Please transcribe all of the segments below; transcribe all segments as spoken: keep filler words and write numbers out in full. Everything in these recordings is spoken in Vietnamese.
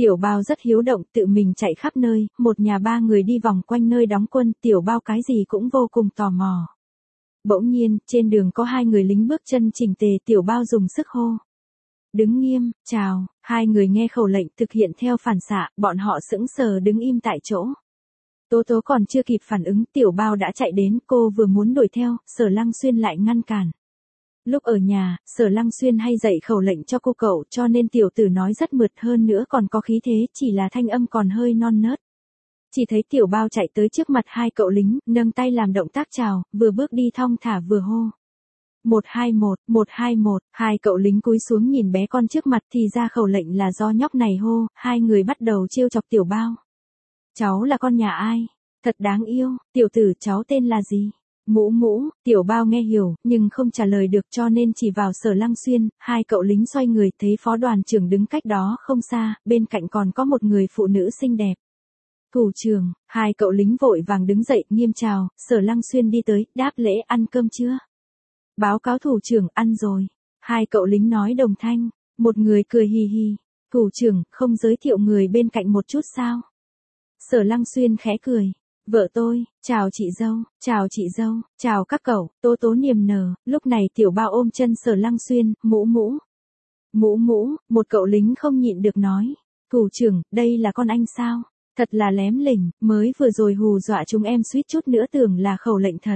Tiểu Bao rất hiếu động, tự mình chạy khắp nơi, một nhà ba người đi vòng quanh nơi đóng quân, Tiểu Bao cái gì cũng vô cùng tò mò. Bỗng nhiên, trên đường có hai người lính bước chân chỉnh tề, Tiểu Bao dùng sức hô. Đứng nghiêm, chào, hai người nghe khẩu lệnh thực hiện theo phản xạ, bọn họ sững sờ đứng im tại chỗ. Tố Tố còn chưa kịp phản ứng, Tiểu Bao đã chạy đến, cô vừa muốn đuổi theo, Sở Lăng Xuyên lại ngăn cản. Lúc ở nhà, Sở Lăng Xuyên hay dạy khẩu lệnh cho cô cậu, cho nên tiểu tử nói rất mượt, hơn nữa còn có khí thế, chỉ là thanh âm còn hơi non nớt. Chỉ thấy Tiểu Bao chạy tới trước mặt hai cậu lính, nâng tay làm động tác chào, vừa bước đi thong thả vừa hô. một hai một, một hai một, hai cậu lính cúi xuống nhìn bé con trước mặt, thì ra khẩu lệnh là do nhóc này hô, hai người bắt đầu trêu chọc Tiểu Bao. Cháu là con nhà ai? Thật đáng yêu, tiểu tử cháu tên là gì? Mũ Mũ, Tiểu Bao nghe hiểu, nhưng không trả lời được, cho nên chỉ vào Sở Lăng Xuyên. Hai cậu lính xoay người, thấy phó đoàn trưởng đứng cách đó không xa, bên cạnh còn có một người phụ nữ xinh đẹp. Thủ trưởng, hai cậu lính vội vàng đứng dậy, nghiêm chào. Sở Lăng Xuyên đi tới, đáp lễ. Ăn cơm chưa? Báo cáo thủ trưởng, ăn rồi. Hai cậu lính nói đồng thanh. Một người cười hì hì. Thủ trưởng, không giới thiệu người bên cạnh một chút sao? Sở Lăng Xuyên khẽ cười. Vợ tôi, chào chị dâu, chào chị dâu, chào các cậu. Tố Tố niềm nở. Lúc này Tiểu Bao ôm chân Sở Lăng Xuyên. Mũ Mũ. Mũ Mũ, một cậu lính không nhịn được nói. Thủ trưởng, đây là con anh sao? Thật là lém lỉnh, mới vừa rồi hù dọa chúng em suýt chút nữa tưởng là khẩu lệnh thật.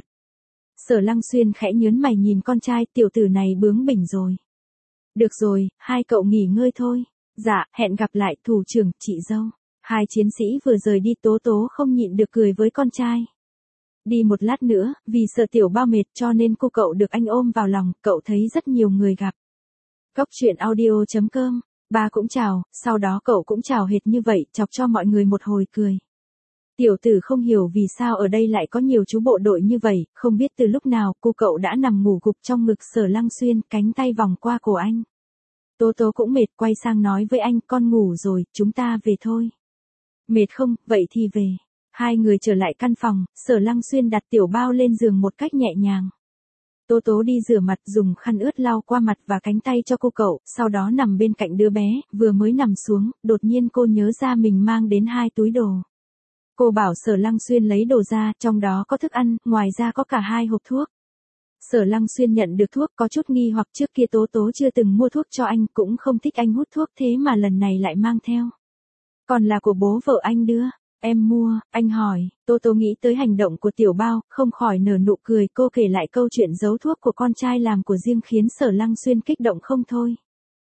Sở Lăng Xuyên khẽ nhớn mày nhìn con trai, tiểu tử này bướng bỉnh rồi. Được rồi, hai cậu nghỉ ngơi thôi. Dạ, hẹn gặp lại thủ trưởng, chị dâu. Hai chiến sĩ vừa rời đi, Tố Tố không nhịn được cười với con trai. Đi một lát nữa, vì sợ Tiểu Bao mệt cho nên cô cậu được anh ôm vào lòng, cậu thấy rất nhiều người gặp. Cốc truyện audio chấm com, ba cũng chào, sau đó cậu cũng chào hệt như vậy, chọc cho mọi người một hồi cười. Tiểu tử không hiểu vì sao ở đây lại có nhiều chú bộ đội như vậy, không biết từ lúc nào cô cậu đã nằm ngủ gục trong ngực Sở Lăng Xuyên, cánh tay vòng qua cổ anh. Tố Tố cũng mệt, quay sang nói với anh, con ngủ rồi, chúng ta về thôi. Mệt không, vậy thì về. Hai người trở lại căn phòng, Sở Lăng Xuyên đặt Tiểu Bao lên giường một cách nhẹ nhàng. Tố Tố đi rửa mặt, dùng khăn ướt lau qua mặt và cánh tay cho cô cậu, sau đó nằm bên cạnh đứa bé, vừa mới nằm xuống, đột nhiên cô nhớ ra mình mang đến hai túi đồ. Cô bảo Sở Lăng Xuyên lấy đồ ra, trong đó có thức ăn, ngoài ra có cả hai hộp thuốc. Sở Lăng Xuyên nhận được thuốc, có chút nghi hoặc, trước kia Tố Tố chưa từng mua thuốc cho anh, cũng không thích anh hút thuốc, thế mà lần này lại mang theo. Còn là của bố vợ anh đưa. Em mua, anh hỏi. Tố Tố nghĩ tới hành động của Tiểu Bao, không khỏi nở nụ cười, cô kể lại câu chuyện giấu thuốc của con trai làm của riêng khiến Sở Lăng Xuyên kích động không thôi.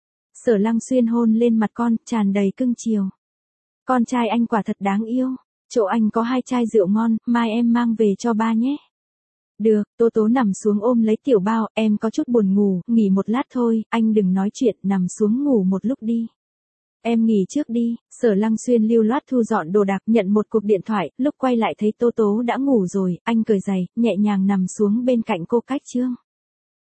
Sở Lăng Xuyên hôn lên mặt con, tràn đầy cưng chiều. Con trai anh quả thật đáng yêu. Chỗ anh có hai chai rượu ngon, mai em mang về cho ba nhé. Được, Tố Tố nằm xuống ôm lấy Tiểu Bao, em có chút buồn ngủ, nghỉ một lát thôi, anh đừng nói chuyện, nằm xuống ngủ một lúc đi. Em nghỉ trước đi. Sở Lăng Xuyên lưu loát thu dọn đồ đạc, nhận một cuộc điện thoại, lúc quay lại thấy Tố Tố đã ngủ rồi, anh cởi giày, nhẹ nhàng nằm xuống bên cạnh cô cách chương.